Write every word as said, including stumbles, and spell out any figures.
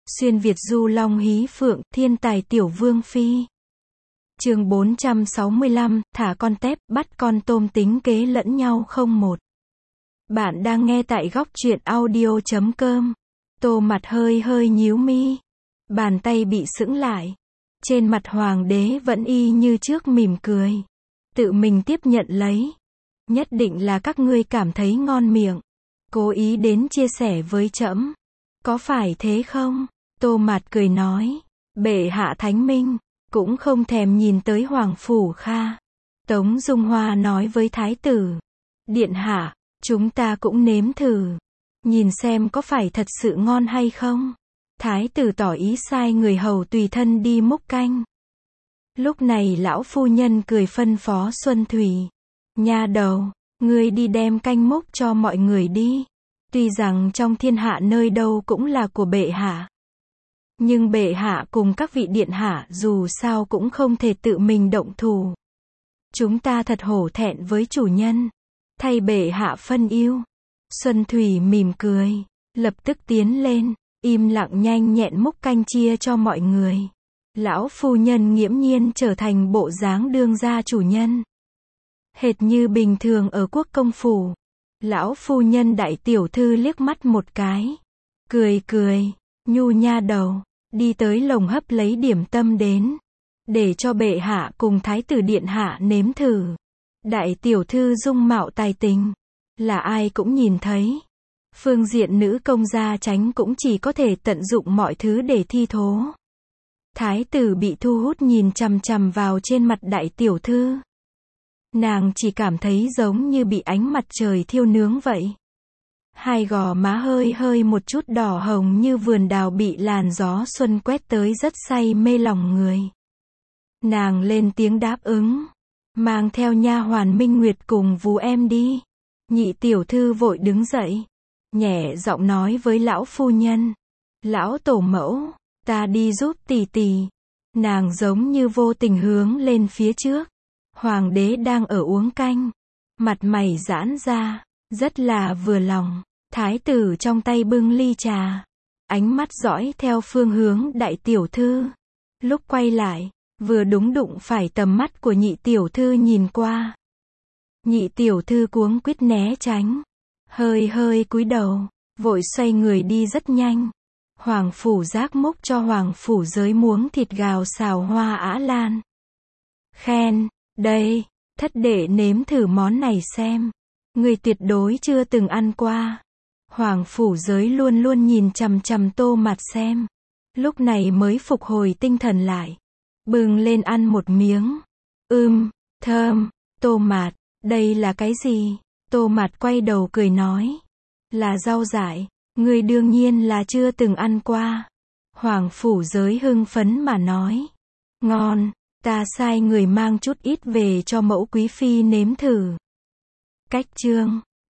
Xuyên Việt du long hí phượng, thiên tài tiểu vương phi. Chương bốn trăm sáu mươi lăm, thả con tép, bắt con tôm tính kế lẫn nhau không một. Bạn đang nghe tại góc truyện audio chấm com. Tô mặt hơi hơi nhíu mi. Bàn tay bị sững lại. Trên mặt hoàng đế vẫn y như trước mỉm cười. Tự mình tiếp nhận lấy. Nhất định là các ngươi cảm thấy ngon miệng. Cố ý đến chia sẻ với trẫm. Có phải thế không? Tô Mạt cười nói. Bệ hạ thánh minh. Cũng không thèm nhìn tới Hoàng Phủ Kha. Tống Dung Hoa nói với thái tử. Điện hạ, chúng ta cũng nếm thử. Nhìn xem có phải thật sự ngon hay không. Thái tử tỏ ý sai người hầu tùy thân đi múc canh. Lúc này lão phu nhân cười phân phó Xuân Thủy. Nha đầu, ngươi đi đem canh múc cho mọi người đi. Tuy rằng trong thiên hạ nơi đâu cũng là của bệ hạ. Nhưng bệ hạ cùng các vị điện hạ dù sao cũng không thể tự mình động thủ. Chúng ta thật hổ thẹn với chủ nhân. Thay bệ hạ phân ưu. Xuân Thủy mỉm cười. Lập tức tiến lên. Im lặng nhanh nhẹn múc canh chia cho mọi người. Lão phu nhân nghiễm nhiên trở thành bộ dáng đương gia chủ nhân. Hệt như bình thường ở quốc công phủ. Lão phu nhân đại tiểu thư liếc mắt một cái. Cười cười. Nhu nha đầu. Đi tới lồng hấp lấy điểm tâm đến. Để cho bệ hạ cùng thái tử điện hạ nếm thử. Đại tiểu thư dung mạo tài tình. Là ai cũng nhìn thấy. Phương diện nữ công gia tránh cũng chỉ có thể tận dụng mọi thứ để thi thố. Thái tử bị thu hút nhìn chằm chằm vào trên mặt đại tiểu thư. Nàng chỉ cảm thấy giống như bị ánh mặt trời thiêu nướng vậy. Hai gò má hơi hơi một chút đỏ hồng như vườn đào bị làn gió xuân quét tới rất say mê lòng người. Nàng lên tiếng đáp ứng. Mang theo nha hoàn Minh Nguyệt cùng vú em đi. Nhị tiểu thư vội đứng dậy. Nhẹ giọng nói với lão phu nhân. Lão tổ mẫu, ta đi giúp tỷ tỷ. Nàng giống như vô tình hướng lên phía trước. Hoàng đế đang ở uống canh. Mặt mày giãn ra. Rất là vừa lòng. Thái tử trong tay bưng ly trà. Ánh mắt dõi theo phương hướng đại tiểu thư. Lúc quay lại, vừa đúng đụng phải tầm mắt của nhị tiểu thư nhìn qua. Nhị tiểu thư cuống quýt né tránh. Hơi hơi cúi đầu. Vội xoay người đi rất nhanh. Hoàng phủ giác múc cho hoàng phủ giới muống thịt gào xào hoa ả lan. Khen, đây, thất đệ nếm thử món này xem. Người tuyệt đối chưa từng ăn qua. Hoàng phủ giới luôn luôn nhìn chằm chằm Tô Mạt xem. Lúc này mới phục hồi tinh thần lại. Bừng lên ăn một miếng. Ưm, thơm. Tô Mạt, đây là cái gì? Tô Mạt quay đầu cười nói. Là rau dại. Người đương nhiên là chưa từng ăn qua. Hoàng phủ giới hưng phấn mà nói. Ngon, ta sai người mang chút ít về cho mẫu quý phi nếm thử. Cách chương